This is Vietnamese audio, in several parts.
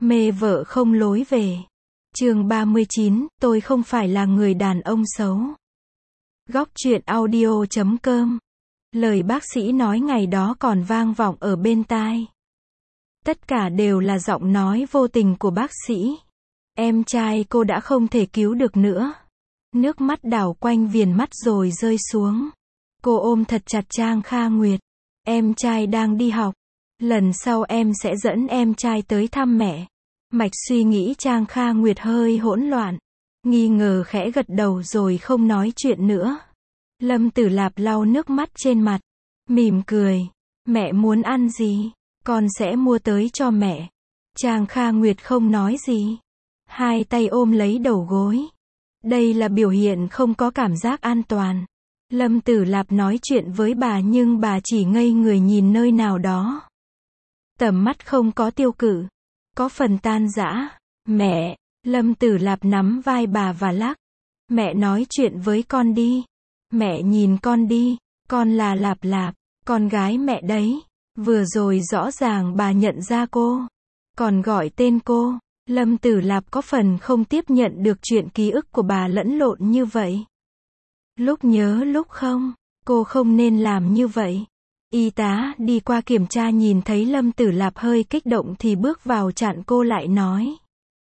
Mê vợ không lối về. Chương 39, tôi không phải là người đàn ông xấu. Góc truyện audio.com. Lời bác sĩ nói ngày đó còn vang vọng ở bên tai. Tất cả đều là giọng nói vô tình của bác sĩ. Em trai cô đã không thể cứu được nữa. Nước mắt đảo quanh viền mắt rồi rơi xuống. Cô ôm thật chặt Trang Kha Nguyệt. Em trai đang đi học. Lần sau em sẽ dẫn em trai tới thăm mẹ. Mạch suy nghĩ Trang Kha Nguyệt hơi hỗn loạn. Nghi ngờ khẽ gật đầu rồi không nói chuyện nữa. Lâm Tử Lạp lau nước mắt trên mặt. Mỉm cười. Mẹ muốn ăn gì? Con sẽ mua tới cho mẹ. Trang Kha Nguyệt không nói gì. Hai tay ôm lấy đầu gối. Đây là biểu hiện không có cảm giác an toàn. Lâm Tử Lạp nói chuyện với bà nhưng bà chỉ ngây người nhìn nơi nào đó. Tầm mắt không có tiêu cự. Có phần tan rã. Mẹ, Lâm Tử Lạp nắm vai bà và lắc. Mẹ nói chuyện với con đi. Mẹ nhìn con đi. Con là Lạp Lạp, con gái mẹ đấy. Vừa rồi rõ ràng bà nhận ra cô. Còn gọi tên cô. Lâm Tử Lạp có phần không tiếp nhận được chuyện ký ức của bà lẫn lộn như vậy. Lúc nhớ lúc không. Cô không nên làm như vậy. Y tá đi qua kiểm tra nhìn thấy Lâm Tử Lạp hơi kích động thì bước vào chặn cô lại nói.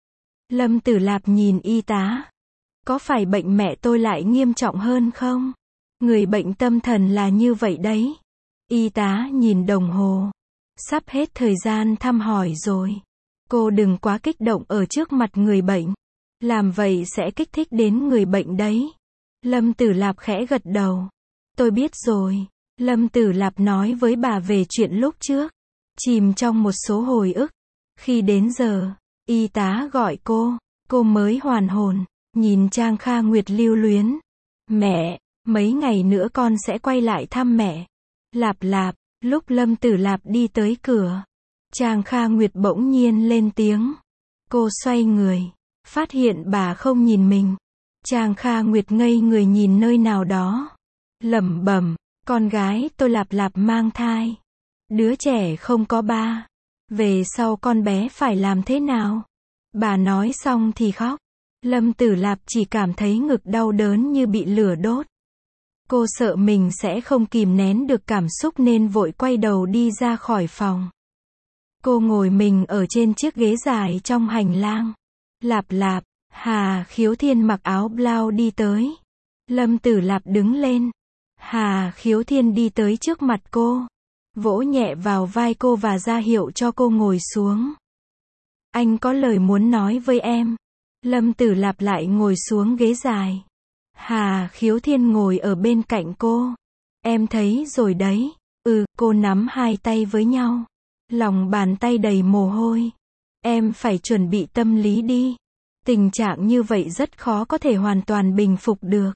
Lâm Tử Lạp nhìn y tá. Có phải bệnh mẹ tôi lại nghiêm trọng hơn không? Người bệnh tâm thần là như vậy đấy. Y tá nhìn đồng hồ. Sắp hết thời gian thăm hỏi rồi. Cô đừng quá kích động ở trước mặt người bệnh. Làm vậy sẽ kích thích đến người bệnh đấy. Lâm Tử Lạp khẽ gật đầu. Tôi biết rồi. Lâm Tử Lạp nói với bà về chuyện lúc trước. Chìm trong một số hồi ức. Khi đến giờ, y tá gọi cô mới hoàn hồn. Nhìn Trang Kha Nguyệt lưu luyến. Mẹ, mấy ngày nữa con sẽ quay lại thăm mẹ. Lạp Lạp, lúc Lâm Tử Lạp đi tới cửa. Trang Kha Nguyệt bỗng nhiên lên tiếng. Cô xoay người. Phát hiện bà không nhìn mình. Trang Kha Nguyệt ngây người nhìn nơi nào đó. Lẩm bẩm. Con gái tôi Lạp Lạp mang thai. Đứa trẻ không có ba. Về sau con bé phải làm thế nào? Bà nói xong thì khóc. Lâm Tử Lạp chỉ cảm thấy ngực đau đớn như bị lửa đốt. Cô sợ mình sẽ không kìm nén được cảm xúc nên vội quay đầu đi ra khỏi phòng. Cô ngồi mình ở trên chiếc ghế dài trong hành lang. Lạp Lạp, Hà Khiếu Thiên mặc áo blau đi tới. Lâm Tử Lạp đứng lên. Hà Khiếu Thiên đi tới trước mặt cô. Vỗ nhẹ vào vai cô và ra hiệu cho cô ngồi xuống. Anh có lời muốn nói với em. Lâm Tử Lạp lại ngồi xuống ghế dài. Hà Khiếu Thiên ngồi ở bên cạnh cô. Em thấy rồi đấy. Cô nắm hai tay với nhau. Lòng bàn tay đầy mồ hôi. Em phải chuẩn bị tâm lý đi. Tình trạng như vậy rất khó có thể hoàn toàn bình phục được.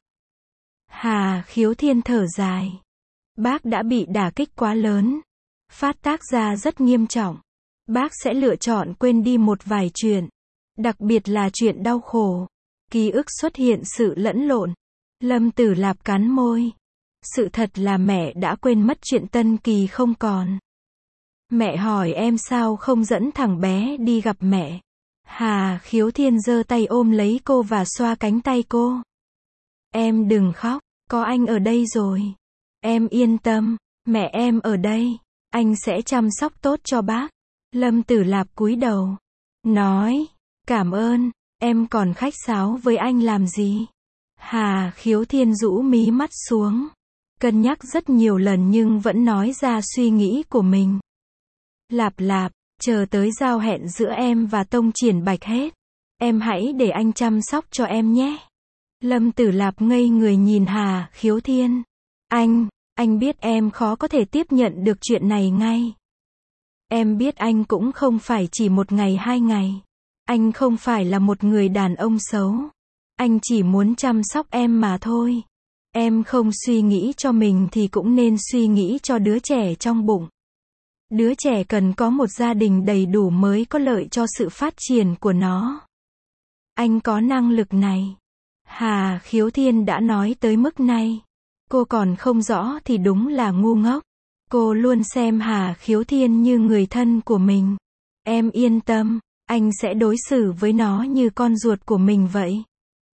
Hà Khiếu Thiên thở dài. Bác đã bị đả kích quá lớn. Phát tác ra rất nghiêm trọng. Bác sẽ lựa chọn quên đi một vài chuyện. Đặc biệt là chuyện đau khổ. Ký ức xuất hiện sự lẫn lộn. Lâm Tử Lạp cắn môi. Sự thật là mẹ đã quên mất chuyện Tân Kỳ không còn. Mẹ hỏi em sao không dẫn thằng bé đi gặp mẹ. Hà Khiếu Thiên giơ tay ôm lấy cô và xoa cánh tay cô. Em đừng khóc, có anh ở đây rồi. Em yên tâm, mẹ em ở đây. Anh sẽ chăm sóc tốt cho bác. Lâm Tử Lạp cúi đầu. Nói, cảm ơn, em còn khách sáo với anh làm gì? Hà Khiếu Thiên rũ mí mắt xuống. Cân nhắc rất nhiều lần nhưng vẫn nói ra suy nghĩ của mình. Lạp Lạp, chờ tới giao hẹn giữa em và Tông Triển Bạch hết. Em hãy để anh chăm sóc cho em nhé. Lâm Tử Lạp ngây người nhìn Hà Khiếu Thiên. Anh biết em khó có thể tiếp nhận được chuyện này ngay. Em biết anh cũng không phải chỉ một ngày hai ngày. Anh không phải là một người đàn ông xấu. Anh chỉ muốn chăm sóc em mà thôi. Em không suy nghĩ cho mình thì cũng nên suy nghĩ cho đứa trẻ trong bụng. Đứa trẻ cần có một gia đình đầy đủ mới có lợi cho sự phát triển của nó. Anh có năng lực này. Hà Khiếu Thiên đã nói tới mức này. Cô còn không rõ thì đúng là ngu ngốc. Cô luôn xem Hà Khiếu Thiên như người thân của mình. Em yên tâm, anh sẽ đối xử với nó như con ruột của mình vậy.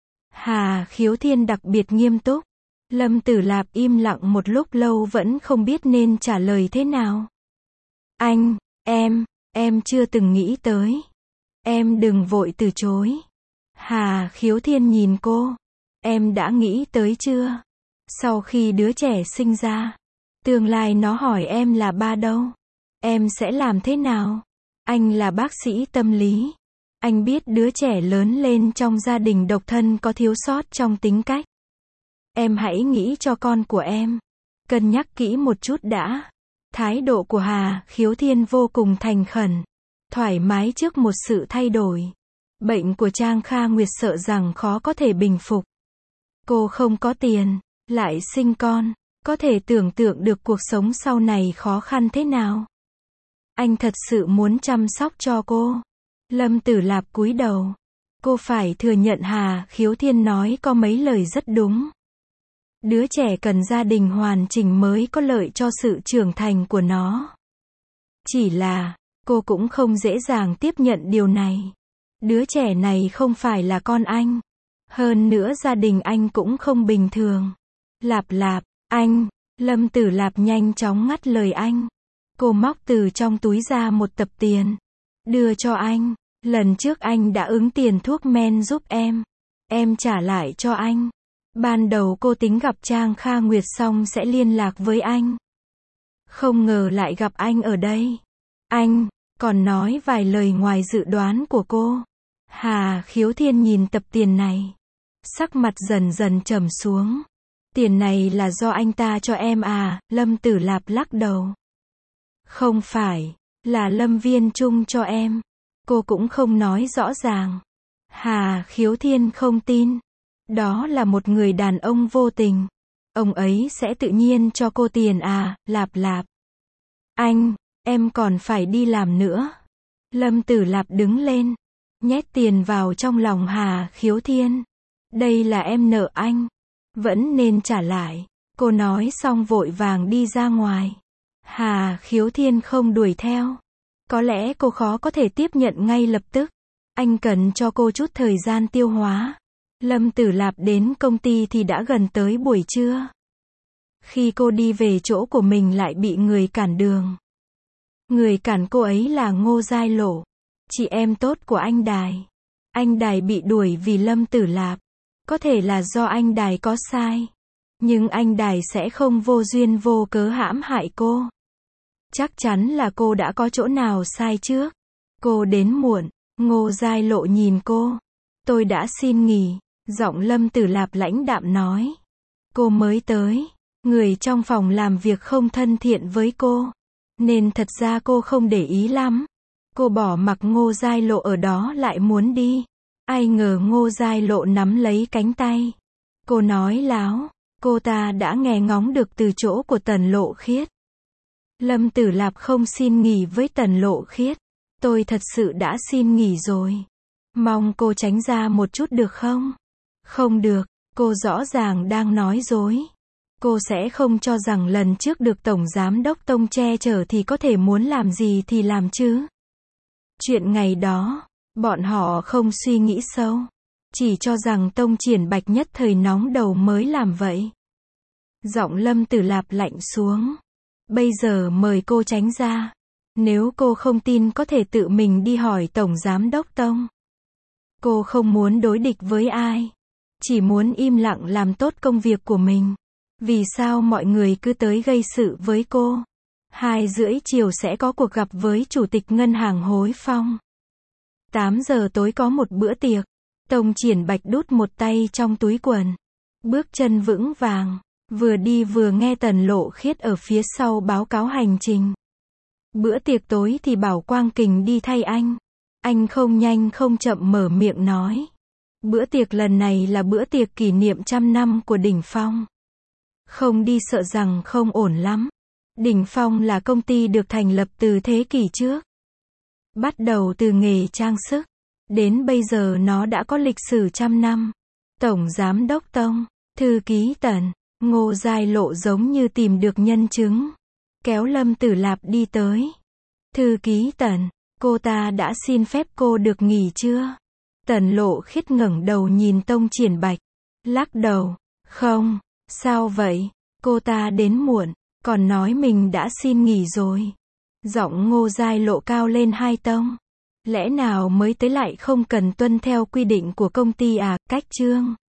Hà Khiếu Thiên đặc biệt nghiêm túc. Lâm Tử Lạp im lặng một lúc lâu vẫn không biết nên trả lời thế nào. Anh, em chưa từng nghĩ tới. Em đừng vội từ chối. Hà Khiếu Thiên nhìn cô. Em đã nghĩ tới chưa? Sau khi đứa trẻ sinh ra, tương lai nó hỏi em là ba đâu? Em sẽ làm thế nào? Anh là bác sĩ tâm lý. Anh biết đứa trẻ lớn lên trong gia đình độc thân có thiếu sót trong tính cách. Em hãy nghĩ cho con của em. Cân nhắc kỹ một chút đã. Thái độ của Hà Khiếu Thiên vô cùng thành khẩn, thoải mái trước một sự thay đổi. Bệnh của Trang Kha Nguyệt sợ rằng khó có thể bình phục. Cô không có tiền, lại sinh con, có thể tưởng tượng được cuộc sống sau này khó khăn thế nào. Anh thật sự muốn chăm sóc cho cô. Lâm Tử Lạp cúi đầu. Cô phải thừa nhận Hà Khiếu Thiên nói có mấy lời rất đúng. Đứa trẻ cần gia đình hoàn chỉnh mới có lợi cho sự trưởng thành của nó. Chỉ là, cô cũng không dễ dàng tiếp nhận điều này. Đứa trẻ này không phải là con anh. Hơn nữa gia đình anh cũng không bình thường. Lạp, anh. Lâm Tử Lạp nhanh chóng ngắt lời anh. Cô móc từ trong túi ra một tập tiền. Đưa cho anh. Lần trước anh đã ứng tiền thuốc men giúp em. Em trả lại cho anh. Ban đầu cô tính gặp Trang Kha Nguyệt xong sẽ liên lạc với anh. Không ngờ lại gặp anh ở đây. Anh còn nói vài lời ngoài dự đoán của cô. Hà Khiếu Thiên nhìn tập tiền này. Sắc mặt dần dần trầm xuống. Tiền này là do anh ta cho em à? Lâm Tử Lạp lắc đầu. Không phải, là Lâm Viên Trung cho em. Cô cũng không nói rõ ràng. Hà Khiếu Thiên không tin. Đó là một người đàn ông vô tình. Ông ấy sẽ tự nhiên cho cô tiền à? Lạp. Anh, em còn phải đi làm nữa. Lâm Tử Lạp đứng lên, nhét tiền vào trong lòng Hà Khiếu Thiên. Đây là em nợ anh. Vẫn nên trả lại. Cô nói xong vội vàng đi ra ngoài. Hà Khiếu Thiên không đuổi theo. Có lẽ cô khó có thể tiếp nhận ngay lập tức. Anh cần cho cô chút thời gian tiêu hóa. Lâm Tử Lạp đến công ty thì đã gần tới buổi trưa. Khi cô đi về chỗ của mình lại bị người cản đường. Người cản cô ấy là Ngô Giai Lộ, chị em tốt của anh Đài. Anh Đài bị đuổi vì Lâm Tử Lạp. Có thể là do anh Đài có sai. Nhưng anh Đài sẽ không vô duyên vô cớ hãm hại cô. Chắc chắn là cô đã có chỗ nào sai trước. Cô đến muộn. Ngô Giai Lộ nhìn cô. Tôi đã xin nghỉ. Giọng Lâm Tử Lạp lãnh đạm nói. Cô mới tới. Người trong phòng làm việc không thân thiện với cô. Nên thật ra cô không để ý lắm. Cô bỏ mặc Ngô Giai Lộ ở đó lại muốn đi. Ai ngờ Ngô Giai Lộ nắm lấy cánh tay. Cô nói láo. Cô ta đã nghe ngóng được từ chỗ của Tần Lộ Khiết. Lâm Tử Lạp không xin nghỉ với Tần Lộ Khiết. Tôi thật sự đã xin nghỉ rồi. Mong cô tránh ra một chút được không? Không được, cô rõ ràng đang nói dối. Cô sẽ không cho rằng lần trước được Tổng Giám Đốc Tông che chở thì có thể muốn làm gì thì làm chứ. Chuyện ngày đó, bọn họ không suy nghĩ sâu. Chỉ cho rằng Tông Triển Bạch nhất thời nóng đầu mới làm vậy. Giọng Lâm Tử Lạp lạnh xuống. Bây giờ mời cô tránh ra. Nếu cô không tin có thể tự mình đi hỏi Tổng Giám Đốc Tông. Cô không muốn đối địch với ai. Chỉ muốn im lặng làm tốt công việc của mình. Vì sao mọi người cứ tới gây sự với cô? 2:30 chiều sẽ có cuộc gặp với Chủ tịch Ngân hàng Hối Phong. 8 giờ tối có một bữa tiệc. Tông Triển Bạch đút một tay trong túi quần. Bước chân vững vàng. Vừa đi vừa nghe Tần Lộ Khiết ở phía sau báo cáo hành trình. Bữa tiệc tối thì bảo Quang Kình đi thay anh. Anh không nhanh không chậm mở miệng nói. Bữa tiệc lần này là bữa tiệc kỷ niệm 100 năm của Đỉnh Phong. Không đi sợ rằng không ổn lắm. Đỉnh Phong là công ty được thành lập từ thế kỷ trước. Bắt đầu từ nghề trang sức. Đến bây giờ nó đã có lịch sử 100 năm. Tổng Giám Đốc Tông, Thư ký Tần, Ngô Giai Lộ giống như tìm được nhân chứng. Kéo Lâm Tử Lạp đi tới. Thư ký Tần, Cô ta đã xin phép cô được nghỉ chưa? Tần Lộ Khiết ngẩng đầu nhìn Tông Triển Bạch. Lắc đầu. Không. Sao vậy? Cô ta đến muộn, còn nói mình đã xin nghỉ rồi. Giọng Ngô Giai Lộ cao lên 2 tông. Lẽ nào mới tới lại không cần tuân theo quy định của công ty à? Cách chương